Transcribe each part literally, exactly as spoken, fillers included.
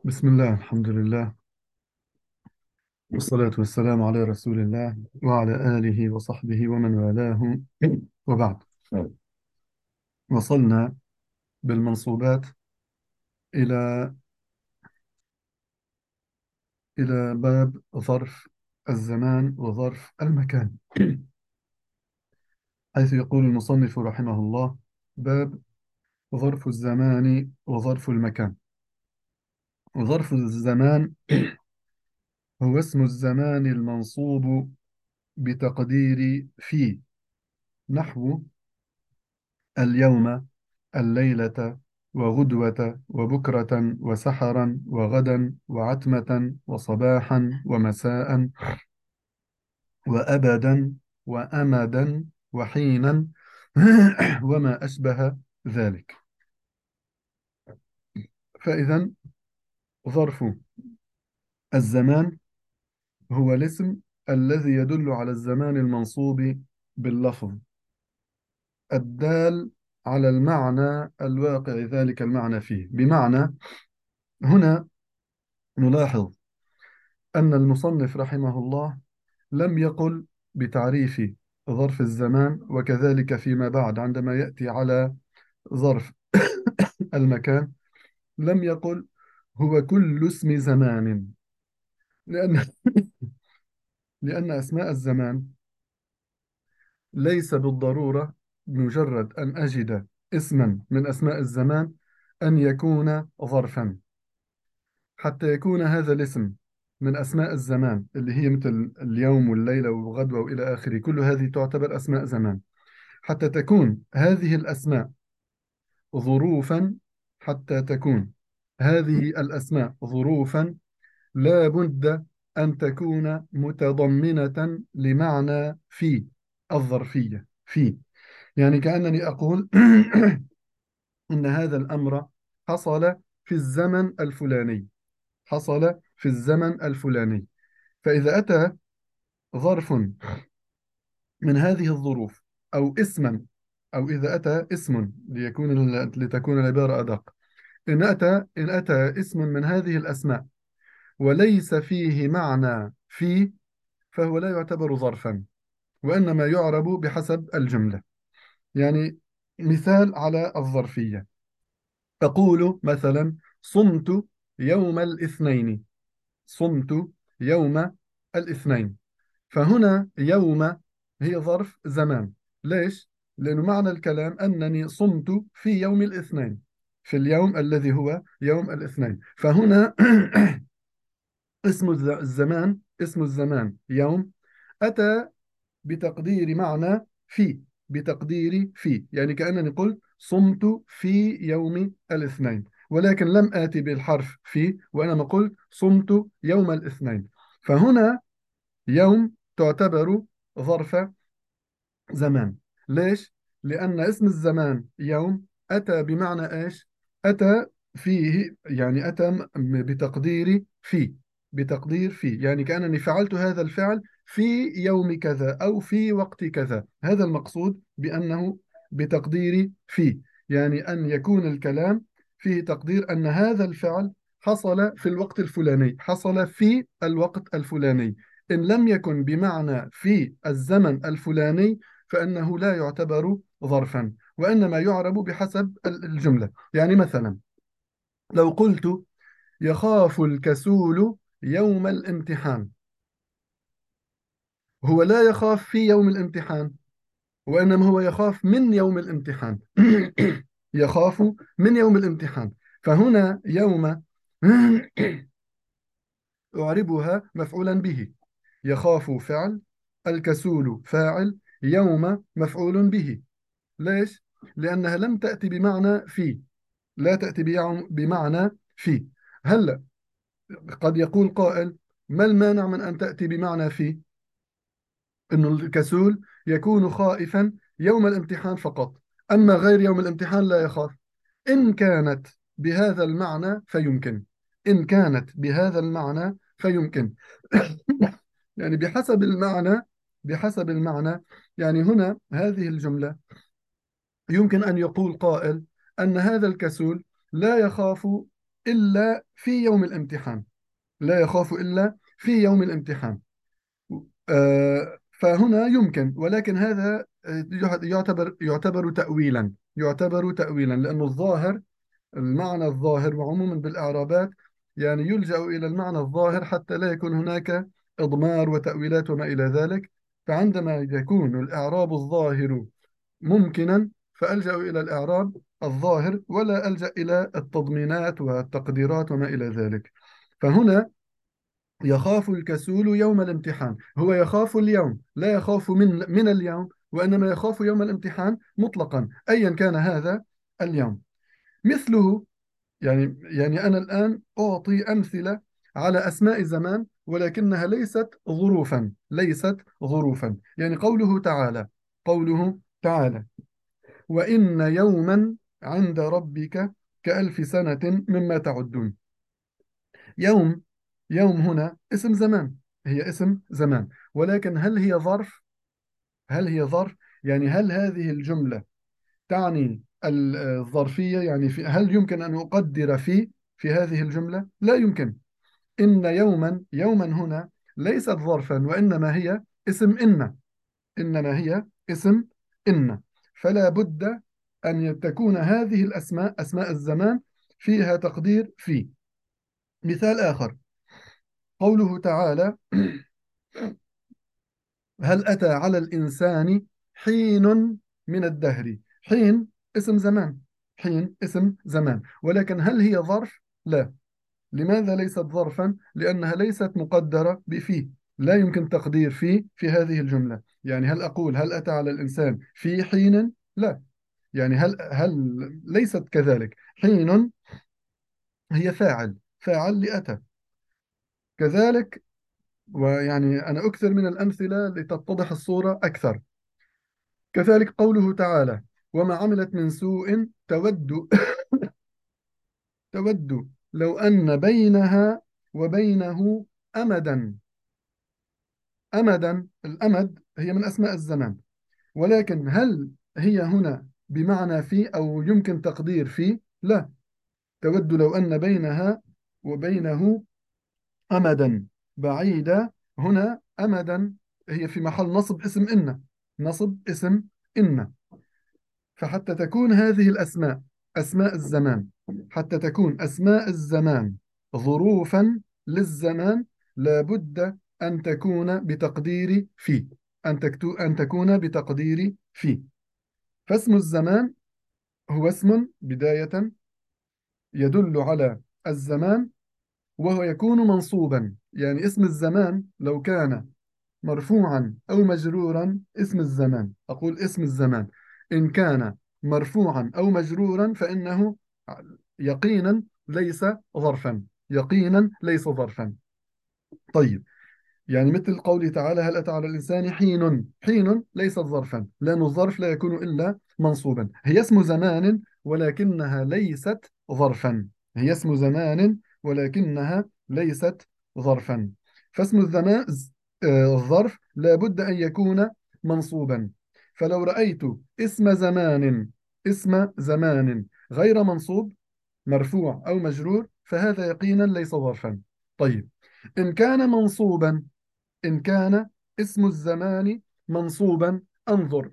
بسم الله، الحمد لله، والصلاة والسلام على رسول الله وعلى آله وصحبه ومن والاه، وبعد. وصلنا بالمنصوبات إلى إلى باب ظرف الزمان وظرف المكان، حيث يقول المصنف رحمه الله: باب ظرف الزمان وظرف المكان. وظرف الزمان هو اسم الزمان المنصوب بتقدير في، نحو اليوم، الليلة، وغدوة، وبكرة، وسحرا، وغدا، وعتمة، وصباحا، ومساء، وأبدا، وأمدا، وحينا، وما أشبه ذلك. فإذا ظرف الزمان هو الاسم الذي يدل على الزمان المنصوب باللفظ الدال على المعنى الواقع ذلك المعنى فيه. بمعنى، هنا نلاحظ أن المصنف رحمه الله لم يقل بتعريف ظرف الزمان، وكذلك فيما بعد عندما يأتي على ظرف المكان لم يقل هو كل اسم زمان، لأن لأن أسماء الزمان ليس بالضرورة مجرد أن أجد اسما من أسماء الزمان أن يكون ظرفا. حتى يكون هذا الاسم من أسماء الزمان اللي هي مثل اليوم والليلة والغدوة وإلى آخره، كل هذه تعتبر أسماء زمان. حتى تكون هذه الأسماء ظروفا حتى تكون هذه الأسماء ظروفا لا بد أن تكون متضمنة لمعنى في، الظرفية في. يعني كأنني أقول إن هذا الأمر حصل في الزمن الفلاني، حصل في الزمن الفلاني. فإذا أتى ظرف من هذه الظروف أو اسما، أو إذا أتى اسم ليكون ال- لتكون العبارة أدق، إن أتى إن أتى اسم من هذه الأسماء وليس فيه معنى في، فهو لا يعتبر ظرفا، وإنما يعرب بحسب الجملة. يعني مثال على الظرفية: أقول مثلا صمت يوم الاثنين، صمت يوم الاثنين. فهنا يوم هي ظرف زمان. ليش؟ لأنه معنى الكلام أنني صمت في يوم الاثنين، في اليوم الذي هو يوم الاثنين. فهنا اسم الز- الزمان اسم الزمان يوم أتى بتقدير معنى في، بتقدير في، يعني كأنني قلت صمت في يوم الاثنين، ولكن لم آتي بالحرف في، وإنما قلت صمت يوم الاثنين. فهنا يوم تعتبر ظرف زمان. ليش؟ لأن اسم الزمان يوم أتى بمعنى إيش؟ أتى فيه، يعني أتى م- بتقدير في، بتقدير في، يعني كأنني فعلت هذا الفعل في يوم كذا أو في وقت كذا. هذا المقصود بأنه بتقدير في، يعني أن يكون الكلام فيه تقدير أن هذا الفعل حصل في الوقت الفلاني، حصل في الوقت الفلاني. إن لم يكن بمعنى في الزمن الفلاني فإنه لا يعتبر ظرفا، وإنما يعرب بحسب ال- الجملة. يعني مثلا لو قلت يخاف الكسول يوم الامتحان، هو لا يخاف في يوم الامتحان، وإنما هو يخاف من يوم الامتحان. يخاف من يوم الامتحان. فهنا يوم أعربها مفعولا به. يخاف فعل، الكسول فاعل، يوم مفعول به. ليش؟ لأنها لم تأتي بمعنى في، لا تأتي بيع- بمعنى في. هلا قد يقول قائل: ما المانع من أن تأتي بمعنى في؟ إنه الكسول يكون خائفا يوم الامتحان فقط، أما غير يوم الامتحان لا يخاف. إن كانت بهذا المعنى فيمكن، إن كانت بهذا المعنى فيمكن. يعني بحسب المعنى، بحسب المعنى. يعني هنا هذه الجملة يمكن أن يقول قائل أن هذا الكسول لا يخاف إلا في يوم الامتحان، لا يخاف إلا في يوم الامتحان. آه، فهنا يمكن، ولكن هذا آه، يعتبر يعتبر تأويلا، يعتبر تأويلا لأنه الظاهر، المعنى الظاهر، وعموما بالإعرابات يعني يلجأ إلى المعنى الظاهر حتى لا يكون هناك إضمار وتأويلات وما إلى ذلك. فعندما يكون الإعراب الظاهر ممكنا فألجأ إلى الإعراب الظاهر، ولا ألجأ إلى التضمينات والتقديرات وما إلى ذلك. فهنا يخاف الكسول يوم الامتحان، هو يخاف اليوم، لا يخاف من من اليوم، وإنما يخاف يوم الامتحان مطلقا أيا كان هذا اليوم. مثله، يعني يعني أنا الآن أعطي أمثلة على أسماء زمان ولكنها ليست ظروفا، ليست ظروفا. يعني قوله تعالى، قوله تعالى: وإن يوما عند ربك كألف سنة مما تعدون. يوم، يوم هنا اسم زمان، هي اسم زمان، ولكن هل هي ظرف؟ هل هي ظرف؟ يعني هل هذه الجملة تعني ال- الظرفية؟ يعني في هل يمكن أن أقدر في في هذه الجملة؟ لا يمكن. إن يوما، يوما هنا ليست ظرفا، وإنما هي اسم إن، إنما هي اسم إن. فلا بد أن تكون هذه الأسماء، أسماء الزمان، فيها تقدير في. مثال آخر، قوله تعالى: هل أتى على الإنسان حين من الدهر. حين اسم زمان، حين اسم زمان، ولكن هل هي ظرف؟ لا. لماذا ليست ظرفا؟ لأنها ليست مقدرة بفيه، لا يمكن تقدير فيه في هذه الجملة. يعني هل أقول هل أتى على الإنسان في حين؟ لا. يعني هل هل ليست كذلك. حين هي فاعل، فاعل لأتى كذلك. ويعني أنا أكثر من الأمثلة لتتضح الصورة أكثر. كذلك قوله تعالى: وما عملت من سوء تود تود لو أن بينها وبينه أمدا. أمدا، الأمد هي من أسماء الزمان، ولكن هل هي هنا بمعنى في أو يمكن تقدير في؟ لا. تود لو أن بينها وبينه أمدا بعيدا، هنا أمدا هي في محل نصب اسم إن، نصب اسم إن. فحتى تكون هذه الأسماء، أسماء الزمان، حتى تكون أسماء الزمان ظروفا للزمان، لابد أن تكون بتقدير في، أن تكتو أن تكون بتقدير في. فاسم الزمان هو اسم بداية يدل على الزمان، وهو يكون منصوبا. يعني اسم الزمان لو كان مرفوعا أو مجرورا، اسم الزمان، أقول اسم الزمان إن كان مرفوعا أو مجرورا فإنه يقينا ليس ظرفا، يقينا ليس ظرفا. طيب، يعني مثل قوله تعالى: هل أتى على الإنسان حين. حين ليست ظرفا، لأن الظرف لا يكون إلا منصوبا. هي اسم زمان ولكنها ليست ظرفا، هي اسم زمان ولكنها ليست ظرفا. فاسم الزمان، آه، الظرف لابد أن يكون منصوبا. فلو رأيت اسم زمان، اسم زمان غير منصوب، مرفوع أو مجرور، فهذا يقينا ليس ظرفا. طيب، إن كان منصوبا، إن كان اسم الزمان منصوبا، انظر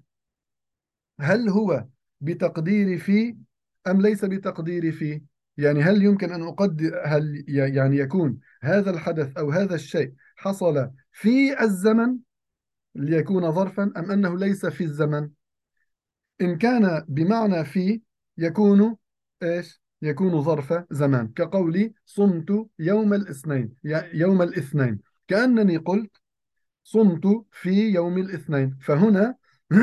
هل هو بتقدير في أم ليس بتقدير في. يعني هل يمكن أن أقدر، هل ي- يعني يكون هذا الحدث أو هذا الشيء حصل في الزمن ليكون ظرفا، أم أنه ليس في الزمن. إن كان بمعنى في يكون إيش؟ يكون ظرف زمان، كقولي صمت يوم الاثنين، ي- يوم الاثنين، كأنني قلت صمت في يوم الاثنين. فهنا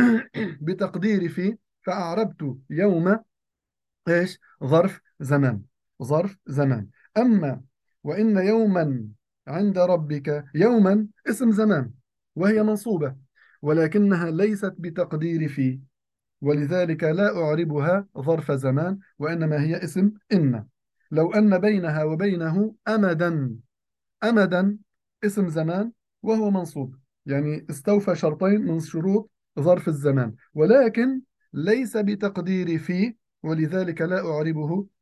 بتقدير في، فأعربت يوم إيش؟ ظرف زمان، ظرف زمان. أما وإن يوما عند ربك، يوما اسم زمان وهي منصوبة، ولكنها ليست بتقدير في، ولذلك لا أعربها ظرف زمان، وإنما هي اسم إن. لو أن بينها وبينه أمدا، أمدا اسم زمان وهو منصوب، يعني استوفى شرطين من شروط ظرف الزمان، ولكن ليس بتقدير في، ولذلك لا أعربه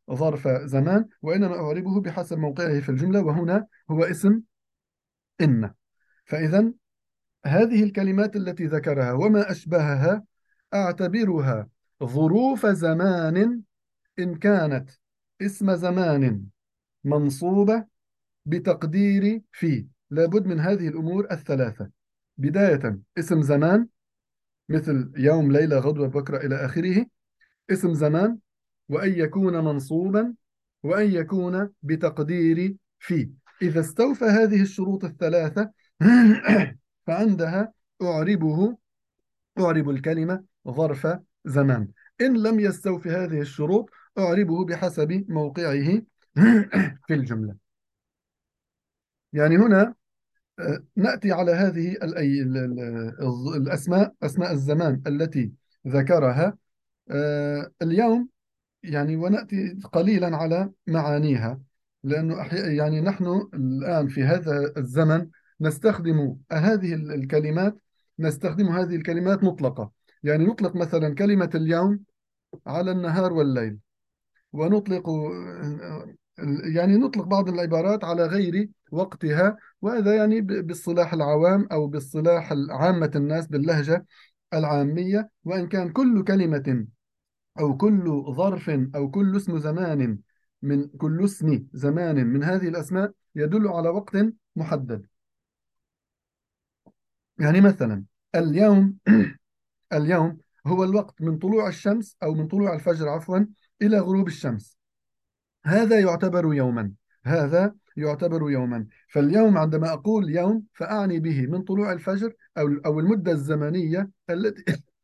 ظرف زمان، وإنما أعربه بحسب موقعه في الجملة، وهنا هو اسم إن. فإذا هذه الكلمات التي ذكرها وما أشبهها أعتبرها ظروف زمان إن كانت اسم زمان منصوبة بتقدير في. لابد من هذه الأمور الثلاثة: بداية اسم زمان مثل يوم، ليلة، غدوة، بكرة إلى آخره، اسم زمان، وأن يكون منصوبا، وأن يكون بتقدير في. إذا استوفى هذه الشروط الثلاثة فعندها أعربه أعرب الكلمة ظرف زمان. إن لم يستوفي هذه الشروط أعربه بحسب موقعه في الجملة. يعني هنا آه، نأتي على هذه الأي- ال- ال- الأسماء، أسماء الزمان التي ذكرها آه، اليوم، يعني ونأتي قليلا على معانيها، لأنه أحي... يعني نحن الآن في هذا الزمن نستخدم هذه ال- الكلمات، نستخدم هذه الكلمات مطلقة. يعني نطلق مثلا كلمة اليوم على النهار والليل، ونطلق آه، يعني نطلق بعض العبارات على غير وقتها، وهذا يعني ب- بالصلاح العوام أو بالصلاح عامة الناس باللهجة العامية. وإن كان كل كلمة أو كل ظرف أو كل اسم زمان من كل اسم زمان من هذه الأسماء يدل على وقت محدد. يعني مثلا اليوم اليوم هو الوقت من طلوع الشمس أو من طلوع الفجر عفوا إلى غروب الشمس. هذا يعتبر يوما، هذا يعتبر يوما. فاليوم عندما أقول يوم فأعني به من طلوع الفجر أو أو المدة الزمنية التي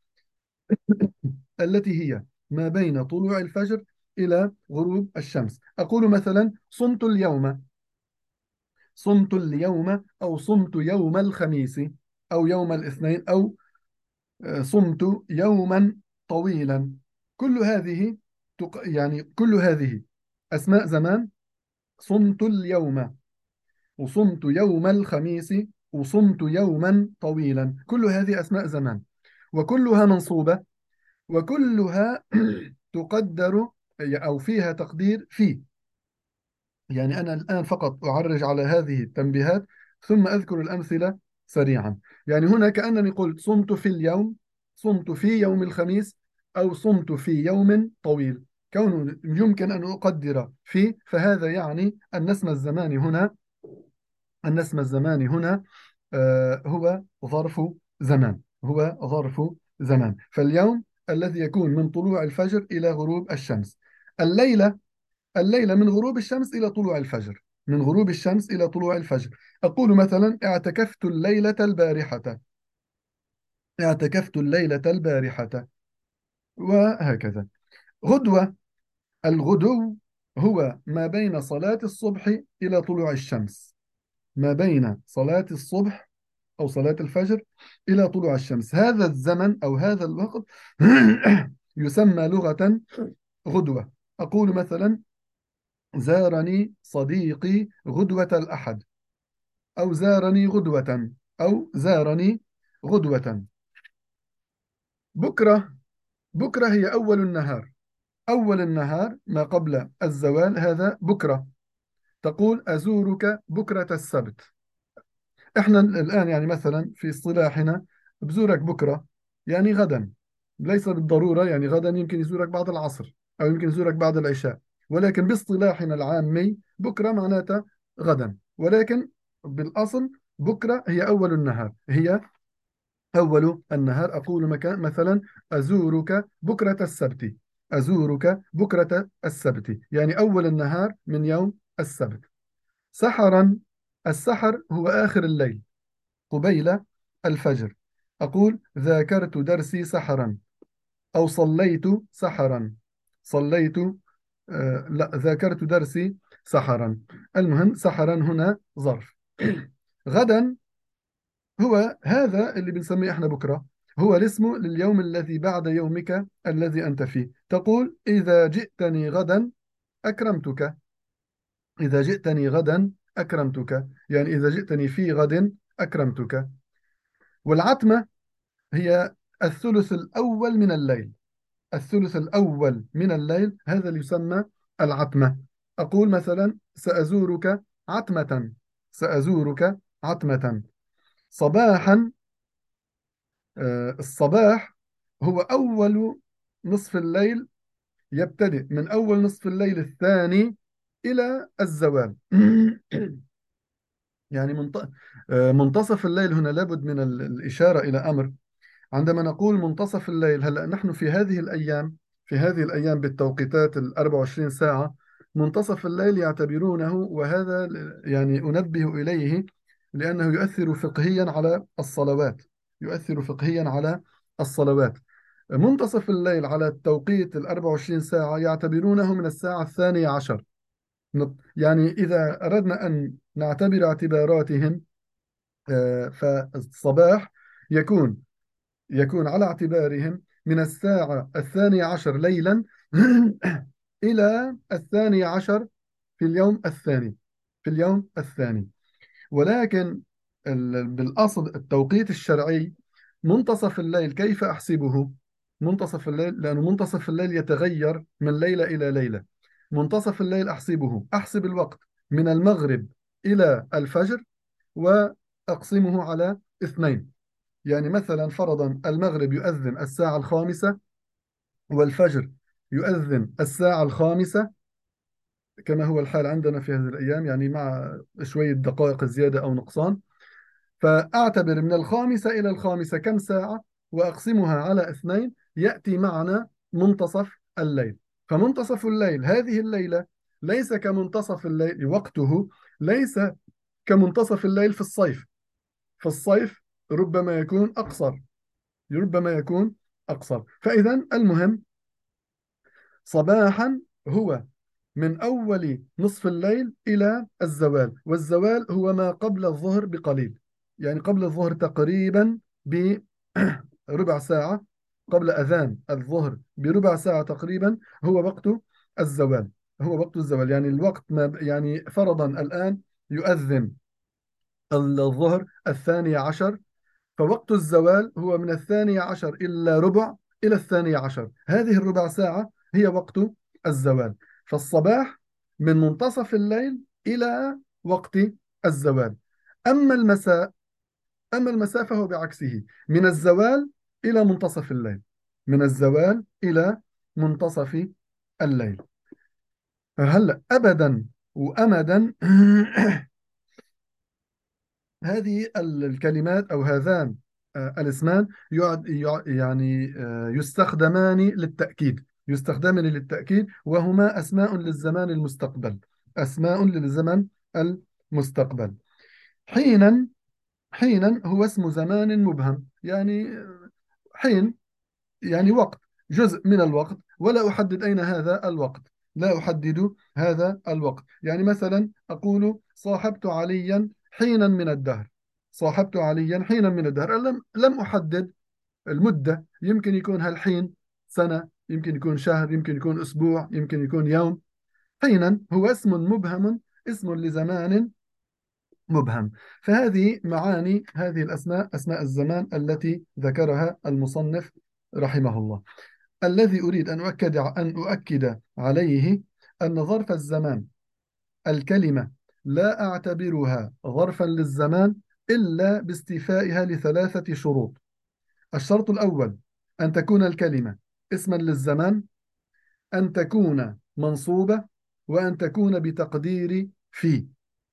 التي هي ما بين طلوع الفجر إلى غروب الشمس. أقول مثلا صمت اليوم، صمت اليوم، أو صمت يوم الخميس، أو يوم الاثنين، أو آه، صمت يوما طويلا. كل هذه تق... يعني كل هذه أسماء زمان. صمت اليوم، وصمت يوم الخميس، وصمت يوما طويلا، كل هذه أسماء زمان، وكلها منصوبة، وكلها تقدر أو فيها تقدير في. يعني أنا الآن فقط أعرج على هذه التنبيهات ثم أذكر الأمثلة سريعا. يعني هنا كأنني قلت صمت في اليوم، صمت في يوم الخميس، أو صمت في يوم طويل. كون يمكن أن أقدر في، فهذا يعني أن اسم الزمان هنا أن اسم الزمان هنا آه، هو ظرف زمان، هو ظرف زمان. فاليوم الذي يكون من طلوع الفجر إلى غروب الشمس. الليلة الليلة من غروب الشمس إلى طلوع الفجر، من غروب الشمس إلى طلوع الفجر. أقول مثلا اعتكفت الليلة البارحة، اعتكفت الليلة البارحة، وهكذا. غدوة، الغدو هو ما بين صلاة الصبح إلى طلوع الشمس، ما بين صلاة الصبح أو صلاة الفجر إلى طلوع الشمس. هذا الزمن أو هذا الوقت يسمى لغة غدوة. أقول مثلا زارني صديقي غدوة الأحد، أو زارني غدوة، أو زارني غدوة. بكرة، بكرة هي أول النهار، أول النهار ما قبل الزوال هذا بكرة. تقول أزورك بكرة السبت. إحنا الآن يعني مثلا في اصطلاحنا بزورك بكرة يعني غدا، ليس بالضرورة يعني غدا، يمكن يزورك بعد العصر أو يمكن يزورك بعد العشاء، ولكن باصطلاحنا العامي بكرة معناتها غدا. ولكن بالأصل بكرة هي أول النهار، هي أول النهار. أقول مكان مثلا أزورك بكرة السبت، أزورك بكرة السبت، يعني أول النهار من يوم السبت. سحرا، السحر هو آخر الليل قبيل الفجر. أقول ذاكرت درسي سحرا، أو صليت سحرا، صليت آه لا ذاكرت درسي سحرا. المهم سحرا هنا ظرف. غدا هو هذا اللي بنسميه احنا بكرة، هو الاسم لليوم الذي بعد يومك الذي أنت فيه. تقول إذا جئتني غدا أكرمتك، إذا جئتني غدا أكرمتك، يعني إذا جئتني في غد أكرمتك. والعتمة هي الثلث الأول من الليل، الثلث الأول من الليل هذا اللي يسمى العتمة. أقول مثلا سأزورك عتمة، سأزورك عتمة. صباحا، آه، الصباح هو أول نصف الليل، يبتدئ من أول نصف الليل الثاني إلى الزوال. يعني منط- آه، منتصف الليل هنا لابد من ال- الإشارة إلى أمر. عندما نقول منتصف الليل، هلأ نحن في هذه الأيام، في هذه الأيام بالتوقيتات ال أربع وعشرين ساعة منتصف الليل يعتبرونه، وهذا ل- يعني أنبه إليه لأنه يؤثر فقهيا على الصلوات، يؤثر فقهيا على الصلوات. منتصف الليل على التوقيت ال أربع وعشرين ساعة يعتبرونه من الساعة الثانية عشر. نط- يعني إذا أردنا أن نعتبر اعتباراتهم، آه، فالصباح يكون يكون على اعتبارهم من الساعة الثانية عشر ليلا إلى الثانية عشر في اليوم الثاني، في اليوم الثاني. ولكن ال- بالأصل التوقيت الشرعي منتصف الليل كيف أحسبه؟ منتصف الليل، لأنه منتصف الليل يتغير من ليلة إلى ليلة. منتصف الليل أحسبه، أحسب الوقت من المغرب إلى الفجر وأقسمه على اثنين. يعني مثلا فرضا المغرب يؤذن الساعة الخامسة والفجر يؤذن الساعة الخامسة، كما هو الحال عندنا في هذه الأيام، يعني مع شوية دقائق زيادة أو نقصان. فأعتبر من الخامسة إلى الخامسة كم ساعة وأقسمها على اثنين، يأتي معنا منتصف الليل. فمنتصف الليل هذه الليلة ليس كمنتصف الليل، وقته ليس كمنتصف الليل في الصيف. في الصيف ربما يكون أقصر، ربما يكون أقصر. فإذا المهم صباحا هو من أول نصف الليل إلى الزوال، والزوال هو ما قبل الظهر بقليل، يعني قبل الظهر تقريبا بربع ساعة، قبل أذان الظهر بربع ساعة تقريبا هو وقت الزوال، هو وقت الزوال. يعني الوقت ما يعني فرضا الآن يؤذن الظهر الثاني عشر، فوقت الزوال هو من الثانية عشر إلا ربع إلى الثانية عشر، هذه الربع ساعة هي وقت الزوال. فالصباح من منتصف الليل إلى وقت الزوال. أما المساء، أما المساء فهو بعكسه، من الزوال إلى منتصف الليل، من الزوال إلى منتصف الليل. هلا أبدا وأمدا هذه ال- الكلمات أو هذان آه، الاسمان يعد يع- يعني آه، يستخدمان للتأكيد، يستخدمان للتأكيد، وهما أسماء للزمان المستقبل، أسماء للزمن المستقبل. حينا، حينا هو اسم زمان مبهم، يعني آه، حين يعني وقت، جزء من الوقت، ولا أحدد أين هذا الوقت، لا أحدد هذا الوقت. يعني مثلا أقول صاحبت عليا حينا من الدهر، صاحبت عليا حينا من الدهر، لم لم أحدد المدة، يمكن يكون هالحين سنة، يمكن يكون شهر، يمكن يكون أسبوع، يمكن يكون يوم. حينا هو اسم مبهم، اسم لزمان مبهم. فهذه معاني هذه الأسماء، أسماء الزمان التي ذكرها المصنف رحمه الله. الذي أريد أن أؤكد أن أؤكد عليه أن ظرف الزمان، الكلمة لا أعتبرها ظرفا للزمان إلا باستيفائها لثلاثة شروط. الشرط الأول أن تكون الكلمة اسما للزمان، أن تكون منصوبة، وأن تكون بتقدير في.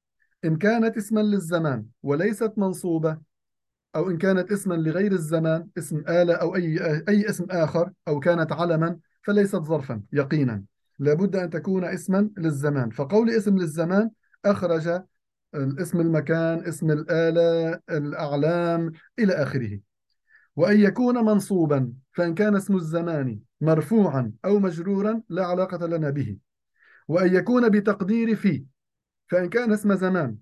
إن كانت اسما للزمان وليست منصوبة، أو إن كانت اسما لغير الزمان، اسم آلة أو أي أي اسم آخر، أو كانت علما، فليست ظرفا يقينا، لابد أن تكون اسما للزمان. فقول اسم للزمان أخرج اسم المكان، اسم الآلة، الأعلام إلى آخره. وأن يكون منصوبا، فإن كان اسم الزمان مرفوعا أو مجرورا لا علاقة لنا به. وأن يكون بتقدير في، فإن كان اسم زمان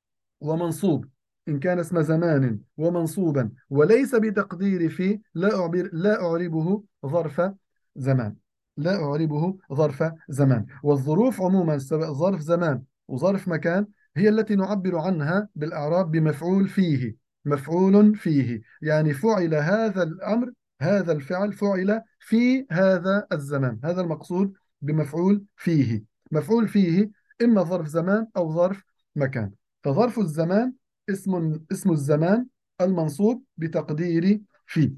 ومنصوب، إن كان اسم زمان ومنصوبا وليس بتقدير في، لا أعبر لا أعربه ظرف زمان، لا أعربه ظرف زمان. والظروف عموما سواء ظرف زمان وظرف مكان هي التي نعبر عنها بالإعراب بمفعول فيه، مفعول فيه، يعني فعل هذا الأمر، هذا الفعل فعل في هذا الزمان، هذا المقصود بمفعول فيه. مفعول فيه إما ظرف زمان أو ظرف مكان. فظرف الزمان اسم اسم الزمان المنصوب بتقدير في.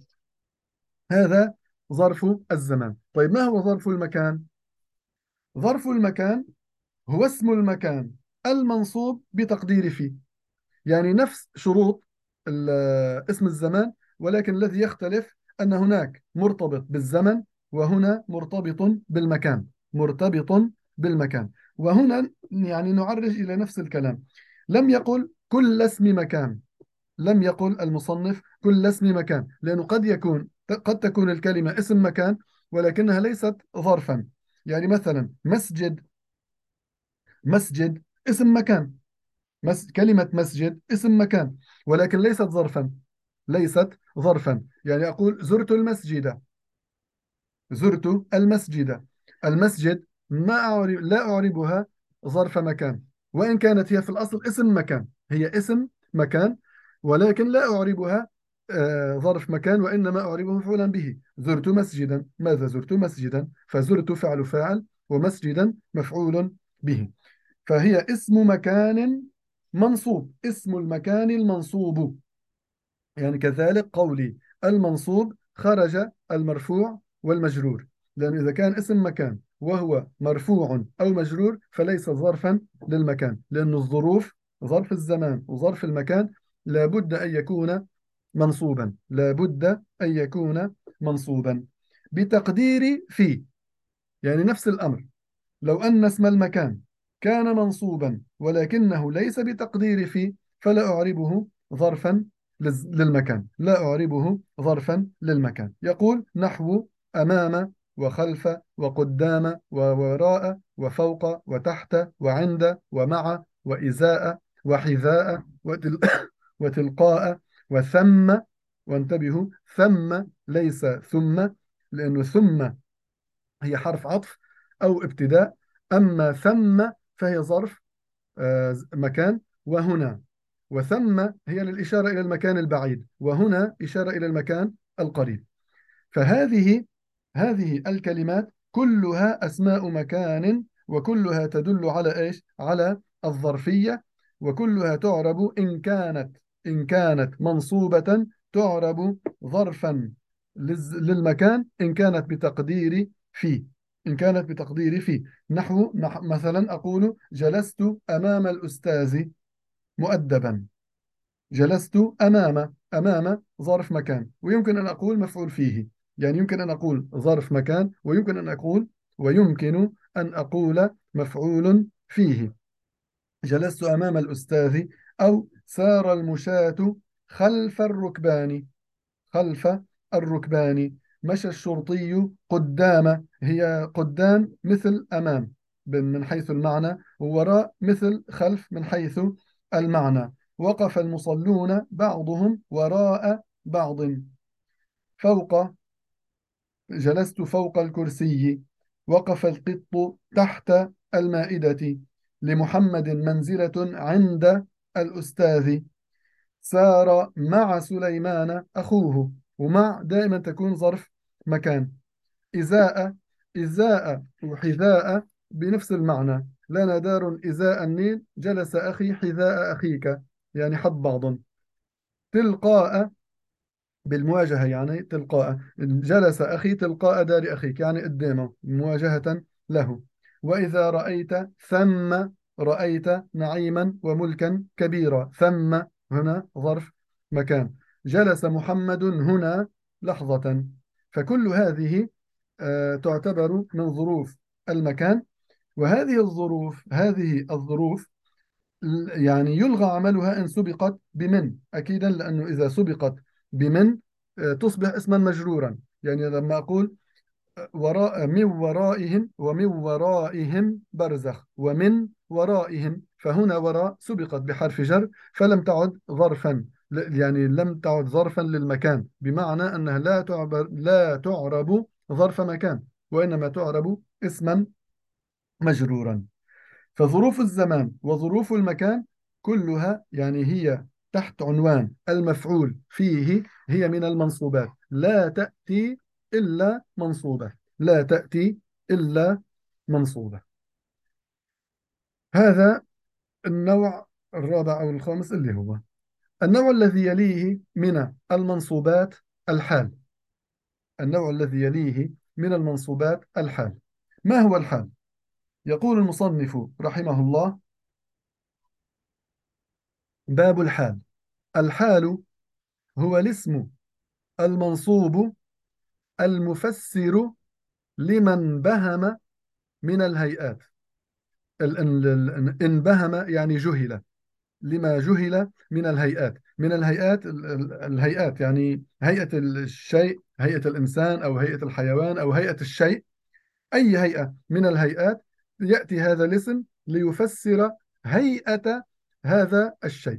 هذا ظرف الزمان. طيب ما هو ظرف المكان؟ ظرف المكان هو اسم المكان المنصوب بتقدير في، يعني نفس شروط ال- اسم الزمان، ولكن الذي يختلف أن هناك مرتبط بالزمن وهنا مرتبط بالمكان، مرتبط بالمكان. وهنا يعني نعرج إلى نفس الكلام. لم يقل كل اسم مكان، لم يقل المصنف كل اسم مكان، لأنه قد يكون قد تكون الكلمة اسم مكان ولكنها ليست ظرفا. يعني مثلا مسجد، مسجد اسم مكان، مس كلمة مسجد اسم مكان ولكن ليست ظرفا، ليست ظرفا. يعني أقول زرت المسجد، زرت المسجد. المسجد ما أعرب لا أعربها ظرف مكان، وإن كانت هي في الأصل اسم مكان، هي اسم مكان، ولكن لا أعربها آه، ظرف مكان، وإنما أعربه مفعولا به. زرت مسجدا، ماذا زرت مسجدا؟ فزرت فعل فاعل ومسجدا مفعول به. فهي اسم مكان منصوب، اسم المكان المنصوب. يعني كذلك قولي المنصوب خرج المرفوع والمجرور، لأن إذا كان اسم مكان وهو مرفوع أو مجرور فليس ظرفا للمكان، لأن الظروف ظرف الزمان وظرف المكان لابد أن يكون منصوبا، لابد أن يكون منصوبا بتقدير في. يعني نفس الأمر، لو أن اسم المكان كان منصوبا ولكنه ليس بتقدير في فلا أعربه ظرفا للز- للمكان، لا أعربه ظرفا للمكان. يقول نحو أمام وخلف وقدام ووراء وفوق وتحت وعند ومع وإزاء وحذاء وتل وتلقاء وثم. وانتبهوا، ثم ليس ثم، لأنه ثم هي حرف عطف أو ابتداء، أما ثم فهي ظرف آه، مكان. وهنا، وثم هي للإشارة إلى المكان البعيد، وهنا إشارة إلى المكان القريب. فهذه هذه الكلمات كلها أسماء مكان، وكلها تدل على إيش؟ على الظرفية. وكلها تعرب إن كانت إن كانت منصوبة تعرب ظرفا للز- للمكان إن كانت بتقدير في، إن كانت بتقدير في. نحو نح مثلا أقول جلست أمام الأستاذ مؤدبا. جلست أمام، أمام ظرف مكان، ويمكن أن أقول مفعول فيه. يعني يمكن أن أقول ظرف مكان، ويمكن أن أقول ويمكن أن أقول مفعول فيه. جلست أمام الأستاذ، أو سار المشاة خلف الركبان، خلف الركبان. مشى الشرطي قدام، هي قدام مثل أمام من حيث المعنى، ووراء مثل خلف من حيث المعنى. وقف المصلون بعضهم وراء بعض. فوق، جلست فوق الكرسي. وقف القط تحت المائدة. لمحمد منزلة عند الأستاذ. سار مع سليمان أخوه. ومع دائما تكون ظرف مكان. إزاء، إزاء وحذاء بنفس المعنى. لنا دار إزاء النيل جلس أخي حذاء أخيك، يعني حد بعض. تلقاء بالمواجهة، يعني تلقاء جلس أخي تلقاء دار أخيك، يعني قدامه مواجهة له. وإذا رأيت ثم، رأيت نعيما وملكا كبيرا. ثم هنا ظرف مكان. جلس محمد هنا لحظة. فكل هذه آه، تعتبر من ظروف المكان. وهذه الظروف هذه الظروف يعني يلغى عملها إن سبقت بمن أكيدا، لأنه إذا سبقت بمن آه، تصبح اسما مجرورا. يعني لما أقول آه، وراء من ورائهم، ومن ورائهم برزخ، ومن ورائهم، فهنا وراء سبقت بحرف جر فلم تعد ظرفا، ل- يعني لم تعد ظرفا للمكان، بمعنى أنها لا تعبر لا تعرب ظرف مكان، وإنما تعرب اسما مجرورا. فظروف الزمان وظروف المكان كلها يعني هي تحت عنوان المفعول فيه، هي من المنصوبات، لا تأتي إلا منصوبة، لا تأتي إلا منصوبة. هذا النوع الرابع أو الخامس اللي هو النوع الذي يليه من المنصوبات الحال. النوع الذي يليه من المنصوبات الحال. ما هو الحال؟ يقول المصنف رحمه الله: باب الحال. الحال هو الاسم المنصوب المفسر لمن بهم من الهيئات. ال- ال- ال- إن بهم يعني جهل، لما جهل من الهيئات. من الهيئات ال- ال- الهيئات يعني هيئة الشيء، هيئة الإنسان أو هيئة الحيوان أو هيئة الشيء. أي هيئة من الهيئات يأتي هذا الاسم ليفسر هيئة هذا الشيء.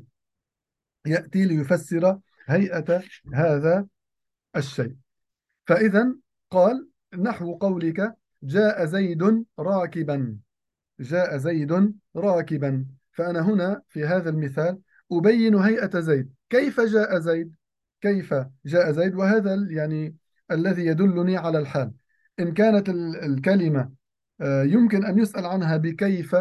يأتي ليفسر هيئة هذا الشيء. فإذا قال نحو قولك: جاء زيد راكبا. جاء زيد راكبا. فأنا هنا في هذا المثال أبين هيئة زيد. كيف جاء زيد؟ كيف جاء زيد؟ وهذا ال- يعني الذي يدلني على الحال. إن كانت ال- الكلمة آه، يمكن أن يسأل عنها بكيف،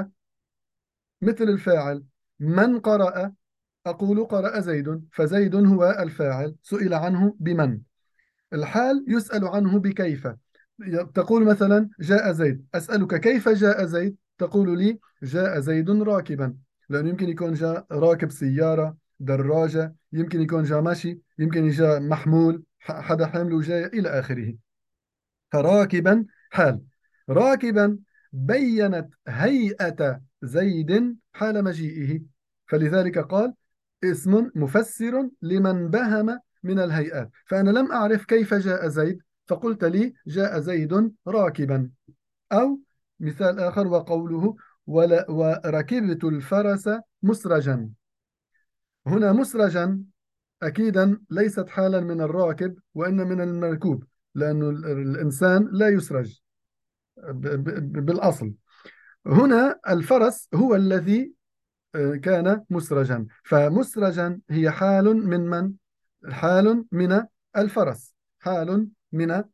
مثل الفاعل: من قرأ؟ أقول قرأ زيد، فزيد هو الفاعل سئل عنه بمن. الحال يسأل عنه بكيف. تقول مثلا: جاء زيد، أسألك كيف جاء زيد؟ تقول لي: جاء زيد راكبا. لأنه يمكن يكون جاء راكب سيارة، دراجة، يمكن يكون جاء ماشي، يمكن جاء محمول، ح- حدا حامله جاي إلى آخره. فراكبا حال. راكبا بينت هيئة زيد حال مجيئه، فلذلك قال: اسم مفسر لمن بهم من الهيئات. فأنا لم أعرف كيف جاء زيد، فقلت لي: جاء زيد راكبا. أو مثال آخر وقوله: ولا وركبت الفرس مسرجا. هنا مسرجا أكيدا ليست حالا من الراكب، وإن من المركوب، لأن الإنسان لا يسرج ب- ب- بالأصل. هنا الفرس هو الذي آه، كان مسرجا، فمسرجا هي حال من من؟ حال من الفرس. حال من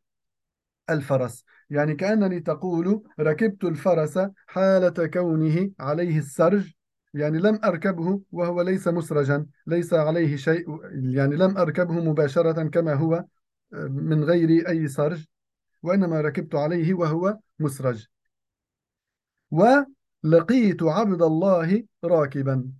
الفرس. يعني كأنني تقول: ركبت الفرس حالة كونه عليه السرج، يعني لم أركبه وهو ليس مسرجا، ليس عليه شيء، يعني لم أركبه مباشرة كما هو آه، من غير أي سرج، وإنما ركبت عليه وهو مسرج. ولقيت عبد الله راكبا.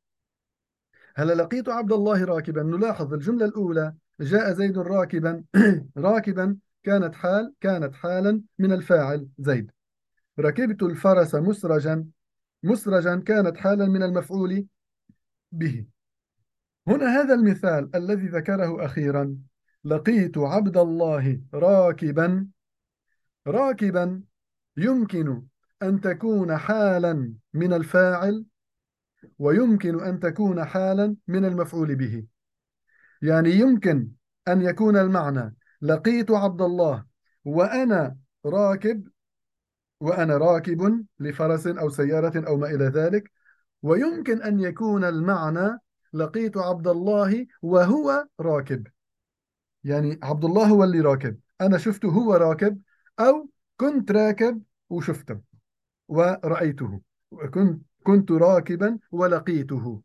هل لقيت عبد الله راكبا؟ نلاحظ الجملة الأولى: جاء زيد راكبا. راكبا كانت حال، كانت حالا من الفاعل زيد. ركبت الفرس مسرجا، مسرجا كانت حالا من المفعول به. هنا هذا المثال الذي ذكره أخيرا: لقيت عبد الله راكبا. راكبا يمكن أن تكون حالا من الفاعل، ويمكن أن تكون حالا من المفعول به. يعني يمكن أن يكون المعنى: لقيت عبد الله وأنا راكب، وأنا راكب لفرس أو سيارة أو ما إلى ذلك. ويمكن أن يكون المعنى: لقيت عبد الله وهو راكب. يعني عبد الله هو اللي راكب، أنا شفته هو راكب، أو كنت راكب وشفته ورأيته، كنت كنت راكبا ولقيته.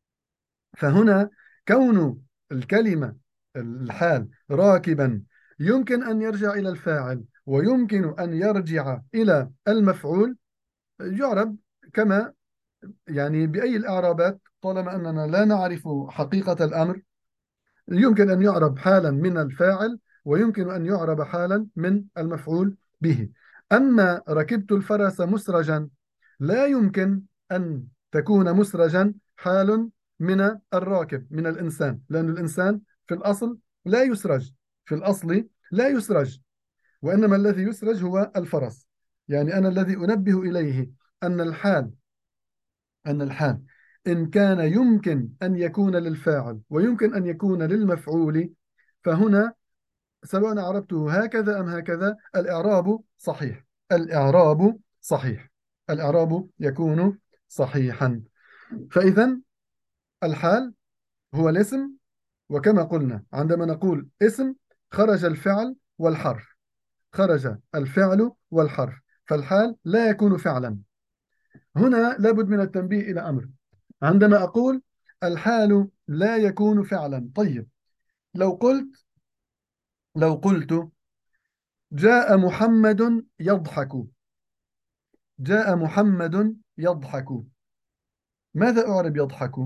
فهنا كون الكلمة الحال راكبا يمكن أن يرجع إلى الفاعل ويمكن أن يرجع إلى المفعول. يعرب كما يعني بأي الإعرابات، طالما أننا لا نعرف حقيقة الأمر. يمكن أن يعرب حالا من الفاعل، ويمكن أن يعرب حالا من المفعول به. أما ركبت الفرس مسرجا، لا يمكن أن تكون مسرجا حال من الراكب، من الإنسان، لأن الإنسان في الأصل لا يسرج. في الأصل لا يسرج، وإنما الذي يسرج هو الفرس. يعني أنا الذي أنبه إليه أن الحال، أن الحال إن كان يمكن أن يكون للفاعل ويمكن أن يكون للمفعول، فهنا سواء أعربته هكذا أم هكذا الإعراب صحيح. الإعراب صحيح. الإعراب يكون صحيحا. فإذا الحال هو الاسم، وكما قلنا عندما نقول اسم خرج الفعل والحرف، خرج الفعل والحرف، فالحال لا يكون فعلا. هنا لابد من التنبيه إلى أمر. عندما أقول الحال لا يكون فعلا، طيب لو قلت لو قلت جاء محمد يضحك، جاء محمد يضحك، ماذا أعرب يضحك؟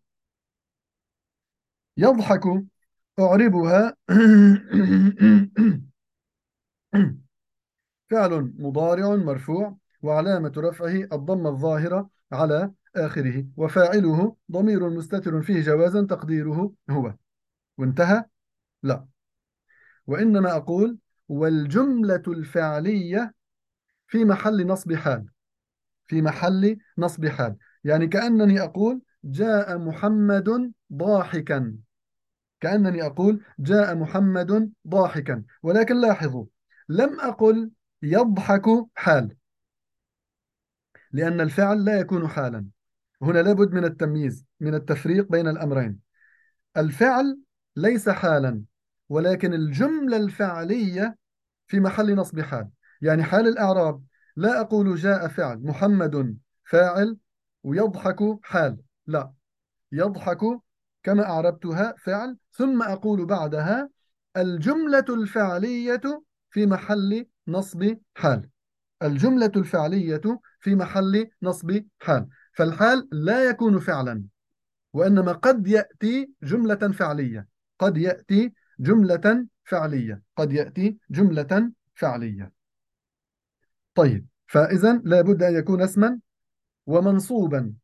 يضحك أعربها فعل مضارع مرفوع وعلامة رفعه الضمة الظاهرة على آخره، وفاعله ضمير مستتر فيه جوازا تقديره هو، وانتهى. لا، وإنما أقول والجملة الفعلية في محل نصب حال، في محل نصب حال. يعني كأنني أقول جاء محمد ضاحكا، كأنني أقول جاء محمد ضاحكا، ولكن لاحظوا لم أقل يضحك حال، لأن الفعل لا يكون حالا. هنا لابد من التمييز، من التفريق بين الأمرين. الفعل ليس حالا، ولكن الجملة الفعلية في محل نصب حال. يعني حال الإعراب لا أقول جاء فعل محمد فاعل ويضحك حال، لا، يضحك كما أعربتها فعل، ثم أقول بعدها الجملة الفعلية في محل نصب حال، الجملة الفعلية في محل نصب حال. فالحال لا يكون فعلا، وإنما قد يأتي جملة فعلية، قد يأتي جملة فعلية، قد يأتي جملة فعلية. طيب، فإذا لابد أن يكون اسما ومنصوبا،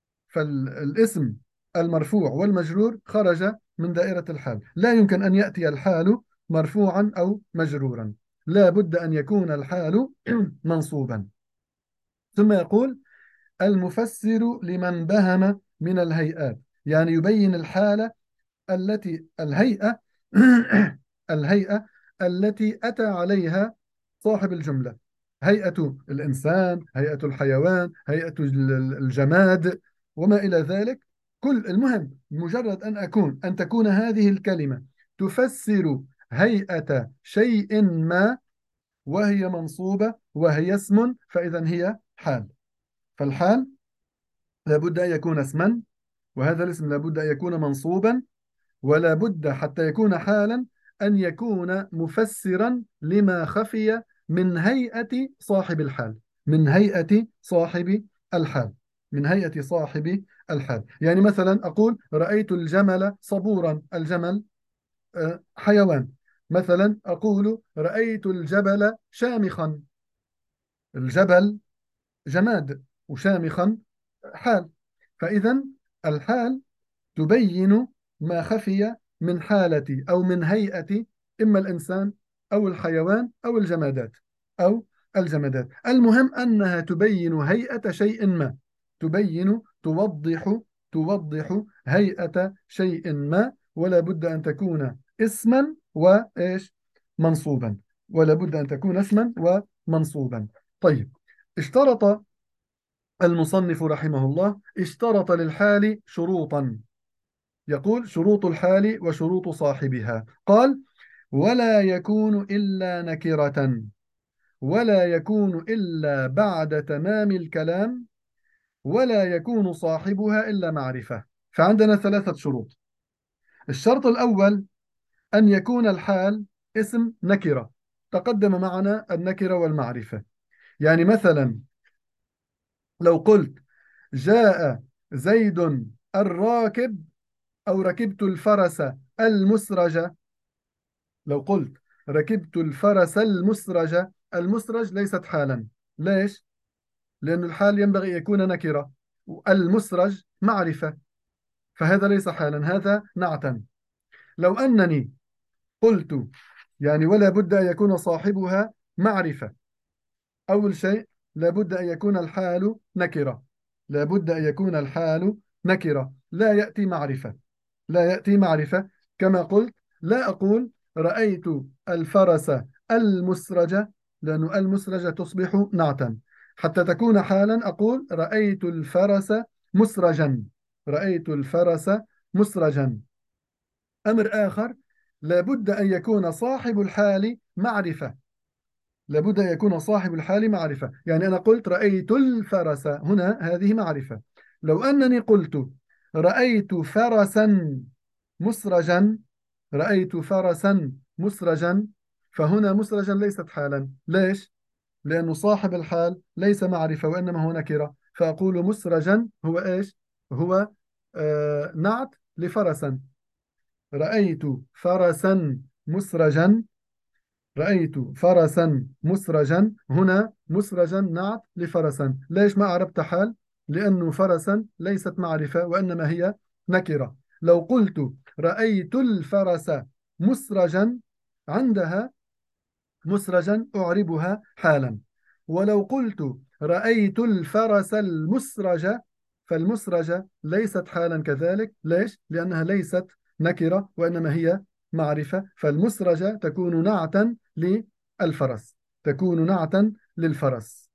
فالاسم المرفوع والمجرور خرج من دائرة الحال، لا يمكن أن يأتي الحال مرفوعا أو مجرورا، لا بد أن يكون الحال منصوبا. ثم يقول المفسر لمن بهم من الهيئات، يعني يبين الحالة التي الهيئة الهيئة التي أتى عليها صاحب الجملة، هيئة الإنسان، هيئة الحيوان، هيئة ال- الجماد وما إلى ذلك. كل المهم مجرد أن أكون أن تكون هذه الكلمة تفسر هيئة شيء ما، وهي منصوبة وهي اسم، فإذا هي حال. فالحال لابد أن يكون اسما، وهذا الاسم لابد أن يكون منصوبا، ولا بد حتى يكون حالا أن يكون مفسرا لما خفي من هيئة صاحب الحال، من هيئة صاحب الحال، من هيئة صاحب الحال. يعني مثلا أقول رأيت الجمل صبورا، الجمل آه، حيوان. مثلا أقول رأيت الجبل شامخا، الجبل جماد وشامخا حال. فإذا الحال تبين ما خفي من حالة أو من هيئة إما الإنسان أو الحيوان أو الجمادات، أو الجمادات. المهم أنها تبين هيئة شيء ما، تبين توضح توضح هيئة شيء ما، ولا بد أن تكون اسما وإيش منصوبا، ولا بد أن تكون اسما ومنصوبا. طيب، اشترط المصنف رحمه الله، اشترط للحال شروطا. يقول شروط الحال وشروط صاحبها، قال ولا يكون إلا نكرة، ولا يكون إلا بعد تمام الكلام، ولا يكون صاحبها إلا معرفة. فعندنا ثلاثة شروط. الشرط الأول أن يكون الحال اسم نكرة، تقدم معنا النكرة والمعرفة. يعني مثلا لو قلت جاء زيد الراكب، أو ركبت الفرس المسرج، لو قلت ركبت الفرس المسرج، المسرج ليست حالا. ليش؟ لأن الحال ينبغي أن يكون نكرة، والمسرج معرفة، فهذا ليس حالا، هذا نعتا. لو أنني قلت يعني ولا بد أن يكون صاحبها معرفة، أول شيء لا بد أن يكون الحال نكرة، لا بد أن يكون الحال نكرة، لا يأتي معرفة، لا يأتي معرفة. كما قلت لا أقول رأيت الفرس المسرجة، لأن المسرجة تصبح نعتا. حتى تكون حالا أقول رأيت الفرس مسرجا، رأيت الفرس مسرجا. أمر آخر، لا بد أن يكون صاحب الحال معرفة، لابد أن يكون صاحب الحال معرفة. يعني أنا قلت رأيت الفرس، هنا هذه معرفة. لو أنني قلت رأيت فرسا مسرجا، رأيت فرسا مسرجا، فهنا مسرجا ليست حالا. ليش؟ لأنه صاحب الحال ليس معرفة وإنما هو نكرة، فأقول مسرجا هو إيش؟ هو آه نعت لفرسا. رأيت فرسا مسرجا، رأيت فرسا مسرجا، هنا مسرجا نعت لفرسا. ليش ما أعربت حال؟ لأنه فرسا ليست معرفة وإنما هي نكرة. لو قلت رأيت الفرس مسرجا، عندها مسرجا أعربها حالا. ولو قلت رأيت الفرس المسرج، فالمسرجة ليست حالا كذلك. ليش؟ لأنها ليست نكرة وإنما هي معرفة، فالمسرجة تكون نعتا للفرس، تكون نعتا للفرس.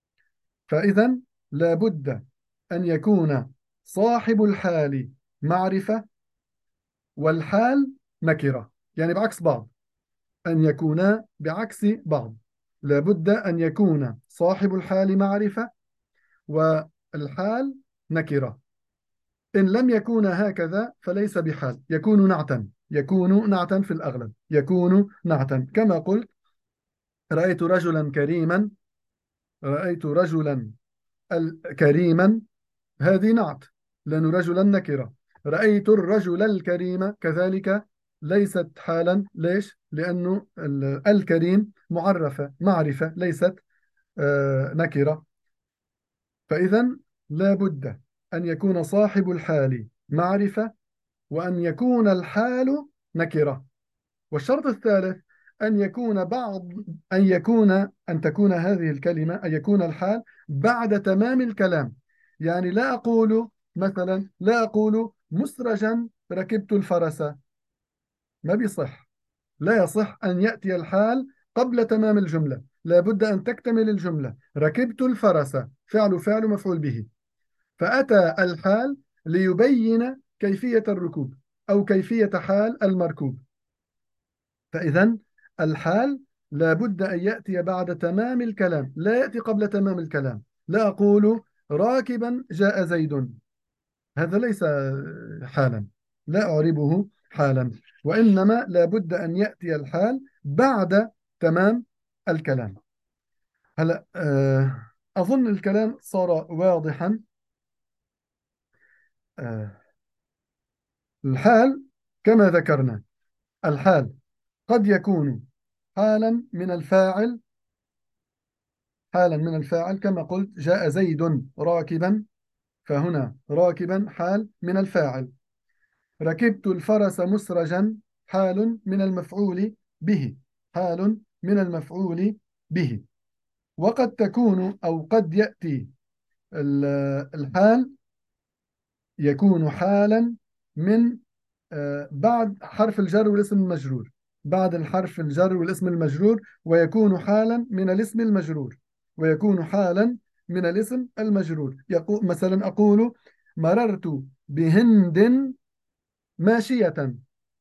فإذا لابد أن يكون صاحب الحال معرفة والحال نكرة، يعني بعكس بعض، أن يكونا بعكس بعض. لابد أن يكون صاحب الحال معرفة والحال نكرة. إن لم يكون هكذا فليس بحال، يكون نعتا، يكون نعتا في الأغلب، يكون نعتا. كما قلت رأيت رجلا كريما، رأيت رجلا كريما، هذه نعت لأن رجلا نكرة. رأيت الرجل الكريم كذلك ليست حالا. ليش؟ لأنه ال- الكريم معرفة معرفة ليست آه، نكرة. فإذا لا بد أن يكون صاحب الحال معرفة وأن يكون الحال نكرة. والشرط الثالث أن يكون بعض أن يكون أن تكون هذه الكلمة، أن يكون الحال بعد تمام الكلام. يعني لا أقول مثلا، لا أقول مسرجا ركبت الفرس، ما بيصح. لا يصح أن يأتي الحال قبل تمام الجملة، لا بد أن تكتمل الجملة. ركبت الفرس فعل فعل مفعول به، فأتى الحال ليبين كيفية الركوب أو كيفية حال المركوب. فإذا الحال لا بد أن يأتي بعد تمام الكلام، لا يأتي قبل تمام الكلام. لا أقول راكبا جاء زيد، هذا ليس حالا، لا أعربه حالا، وإنما لا بد أن يأتي الحال بعد تمام الكلام. هلا آه، أظن الكلام صار واضحا. آه، الحال كما ذكرنا، الحال قد يكون حالا من الفاعل، حالا من الفاعل كما قلت جاء زيد راكبا، فهنا راكبا حال من الفاعل. ركبت الفرس مسرجا حال من المفعول به، حال من المفعول به. وقد تكون أو قد يأتي ال- الحال يكون حالا من آه، بعد حرف الجر والاسم المجرور، بعد الحرف الجر والاسم المجرور، ويكون حالا من الاسم المجرور، ويكون حالا من الاسم المجرور. يقول مثلا أقول مررت بهند ماشية،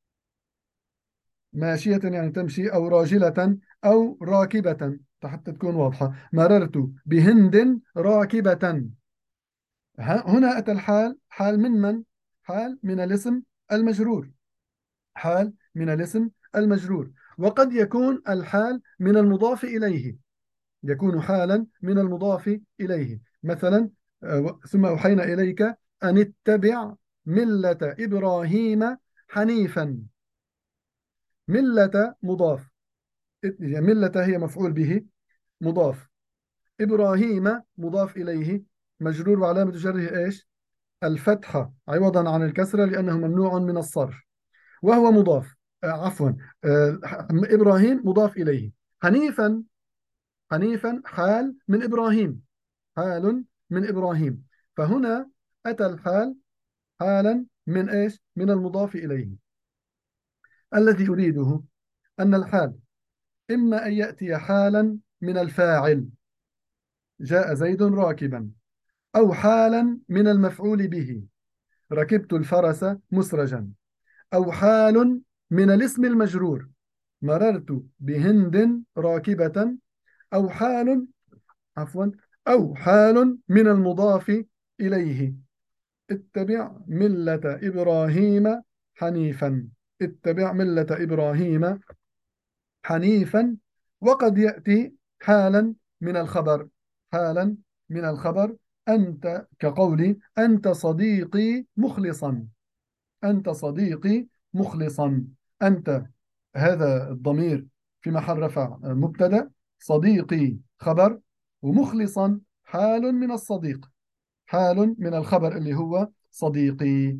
ماشية يعني تمشي، أو راجلة أو راكبة حتى تكون واضحة. مررت بهند راكبة، ه- هنا أتى الحال، حال من من؟ حال من الاسم المجرور، حال من الاسم المجرور. وقد يكون الحال من المضاف إليه، يكون حالا من المضاف إليه. مثلا آه، ثم أوحينا إليك أن اتبع ملة إبراهيم حنيفا. ملة مضاف، ملة هي مفعول به مضاف، إبراهيم مضاف إليه مجرور وعلامة جره إيش؟ الفتحة عوضا عن الكسرة لأنه ممنوع من الصرف، وهو مضاف. آه عفوا، آه إبراهيم مضاف إليه. حنيفا، حنيفا حال من إبراهيم، حال من إبراهيم. فهنا أتى الحال حالا من إيش؟ من المضاف إليه. الذي أريده أن الحال إما أن يأتي حالا من الفاعل جاء زيد راكبا، أو حالا من المفعول به ركبت الفرس مسرجا، أو حال من الاسم المجرور مررت بهند راكبة، أو حال، عفوا، أو حال من المضاف إليه. اتبع ملة إبراهيم حنيفا. اتبع ملة إبراهيم حنيفا. وقد يأتي حالا من الخبر، حالا من الخبر. أنت كقولي أنت صديقي مخلصا، أنت صديقي مخلصا. أنت هذا الضمير في محل رفع مبتدأ، صديقي خبر، ومخلصا حال من الصديق، حال من الخبر اللي هو صديقي.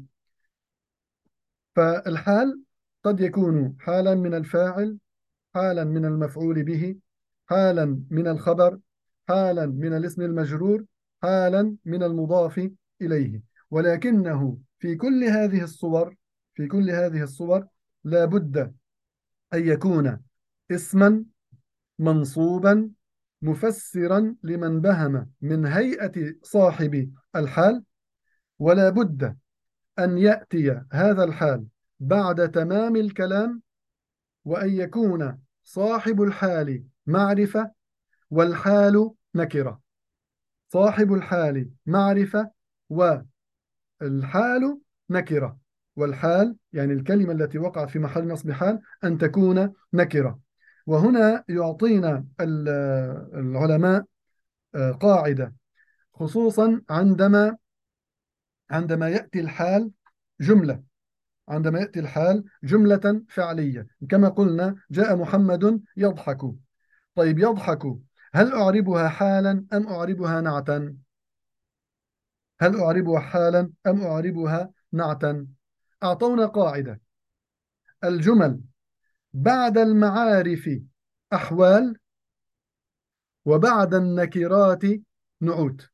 فالحال قد يكون حالا من الفاعل، حالا من المفعول به، حالا من الخبر، حالا من الاسم المجرور، حالا من المضاف إليه. ولكنه في كل هذه الصور، في كل هذه الصور لا بد أن يكون اسما منصوبا مفسرا لمن بهم من هيئة صاحب الحال، ولا بد أن يأتي هذا الحال بعد تمام الكلام، وأن يكون صاحب الحال معرفة والحال نكرة. صاحب الحال معرفة والحال نكرة. والحال يعني الكلمة التي وقعت في محل نصب حال أن تكون نكرة. وهنا يعطينا ال- العلماء آه، قاعدة، خصوصا عندما عندما يأتي الحال جملة، عندما يأتي الحال جملة فعلية، كما قلنا جاء محمد يضحك. طيب يضحك، هل أعربها حالا أم أعربها نعتا؟ هل أعربها حالا أم أعربها نعتا؟ أعطونا قاعدة: الجمل بعد المعارف أحوال، وبعد النكرات نعوت.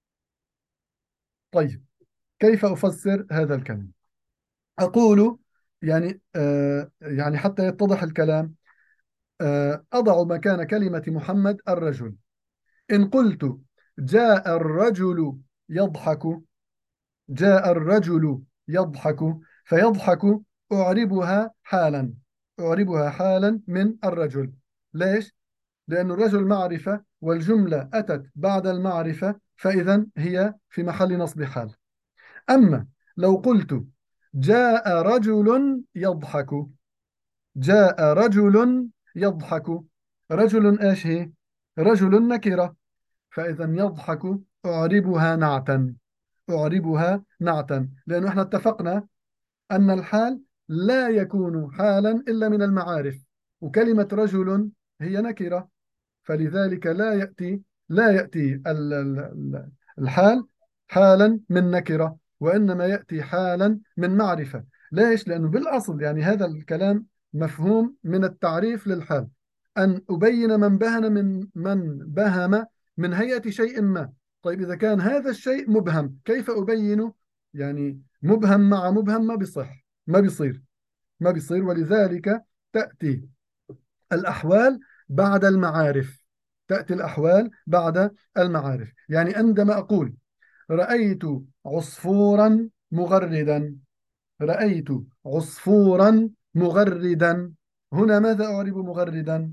طيب كيف أفسر هذا الكلام؟ أقول يعني آه يعني حتى يتضح الكلام، آه أضع مكان كلمة محمد الرجل. إن قلت جاء الرجل يضحك، جاء الرجل يضحك، فيضحك أعربها حالا، أعربها حالا من الرجل. ليش؟ لأن الرجل معرفة والجملة أتت بعد المعرفة، فإذا هي في محل نصب حال. أما لو قلت جاء رجل يضحك، جاء رجل يضحك، رجل إيش هي؟ رجل نكرة، فإذا يضحك أعربها نعتا، أعربها نعتا، لأنه احنا اتفقنا أن الحال لا يكون حالا إلا من المعارف، وكلمة رجل هي نكرة، فلذلك لا يأتي لا يأتي ال- ال- الحال حالا من نكرة، وإنما يأتي حالا من معرفة. ليش؟ لأنه بالأصل يعني هذا الكلام مفهوم من التعريف للحال، أن أبين من بهن من من بهم من هيئة شيء ما. طيب إذا كان هذا الشيء مبهم كيف أبينه؟ يعني مبهم مع مبهم ما بيصح، ما بيصير، ما بيصير. ولذلك تأتي الأحوال بعد المعارف، تأتي الأحوال بعد المعارف. يعني عندما أقول رأيت عصفورا مغردا، رأيت عصفورا مغردا، هنا ماذا أعرب مغردا؟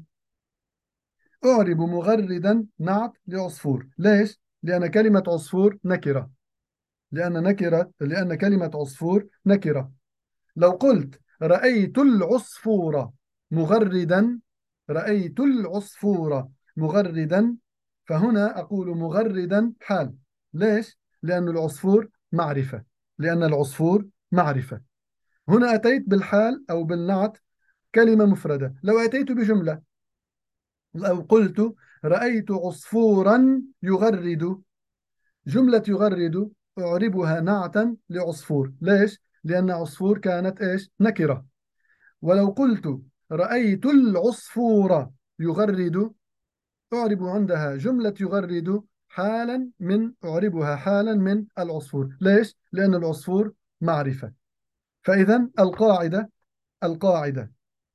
أعرب مغردا نعت لعصفور. ليش؟ لأن كلمة عصفور نكرة، لأن نكرة لأن كلمة عصفور نكرة. لو قلت رأيت العصفور مغردا، رأيت العصفور مغردا، فهنا أقول مغردا حال. ليش؟ لأن العصفور معرفة، لأن العصفور معرفة. هنا أتيت بالحال أو بالنعت كلمة مفردة. لو أتيت بجملة، لو قلت رأيت عصفورا يغرد، جملة يغرد أعربها نعتا لعصفور. ليش؟ لأن عصفور كانت إيش؟ نكرة. ولو قلت رأيت العصفور يغرد أعرب عندها جملة يغرد حالا من أعربها حالا من العصفور. ليش؟ لأن العصفور معرفة. فإذا القاعدة القاعدة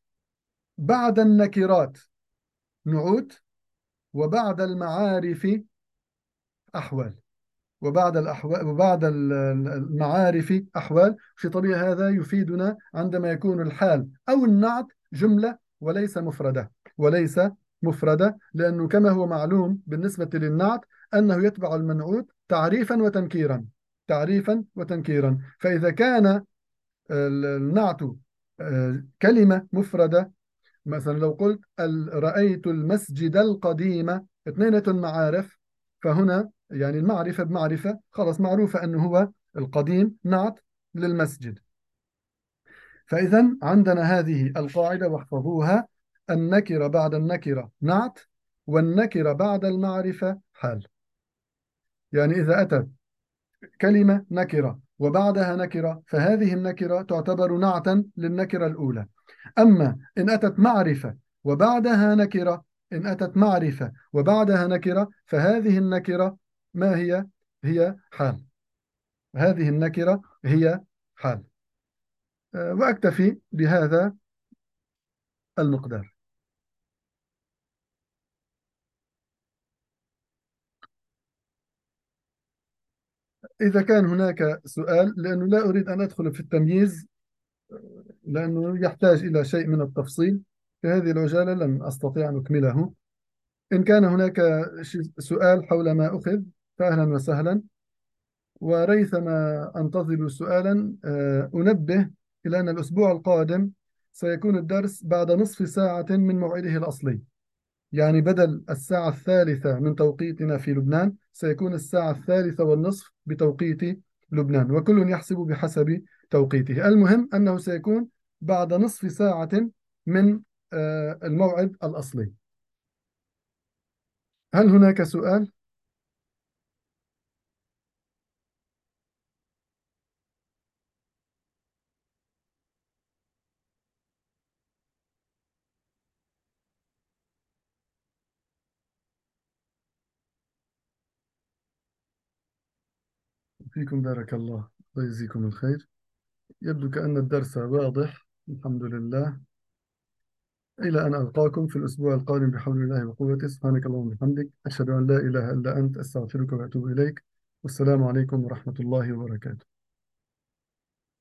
بعد النكرات نعوت، وبعد المعارف أحوال، وبعد الأحوال وبعد ال- المعارف أحوال. في طبيعة هذا يفيدنا عندما يكون الحال أو النعت جملة وليس مفردة، وليس مفردة، لأنه كما هو معلوم بالنسبة للنعت أنه يتبع المنعوت تعريفا وتنكيرا، تعريفا وتنكيرا. فإذا كان النعت آه، كلمة مفردة، مثلا لو قلت ال- رأيت المسجد القديم، اثنينة معارف، فهنا يعني المعرفة بمعرفة خلاص معروفة أنه هو القديم نعت للمسجد. فإذا عندنا هذه القاعدة واحفظوها: النكرة بعد النكرة نعت، والنكرة بعد المعرفة حال. يعني إذا أتت كلمة نكرة وبعدها نكرة، فهذه النكرة تعتبر نعتا للنكرة الأولى. أما إن أتت معرفة وبعدها نكرة، إن أتت معرفة وبعدها نكرة، فهذه النكرة ما هي؟ هي حال. هذه النكرة هي حال. أه، وأكتفي بهذا المقدار. إذا كان هناك سؤال، لأنه لا أريد أن أدخل في التمييز لأنه يحتاج إلى شيء من التفصيل، في هذه العجالة لن أستطيع أن أكمله. إن كان هناك شي- سؤال حول ما أخذ فأهلا وسهلا، وريثما أنتظر سؤالا. آه، أنبه إلى أن الأسبوع القادم سيكون الدرس بعد نصف ساعة من موعده الأصلي، يعني بدل الساعة الثالثة من توقيتنا في لبنان سيكون الساعة الثالثة والنصف بتوقيت لبنان، وكل يحسب بحسب توقيته. المهم أنه سيكون بعد نصف ساعة من آه، الموعد الأصلي. هل هناك سؤال؟ فيكم بارك الله، الله يجزيكم الخير. يبدو كأن الدرس واضح الحمد لله. إلى أن ألقاكم في الأسبوع القادم بحول الله وقوته. سبحانك اللهم وبحمدك، أشهد أن لا إله إلا أنت، أستغفرك وأتوب إليك. والسلام عليكم ورحمة الله وبركاته.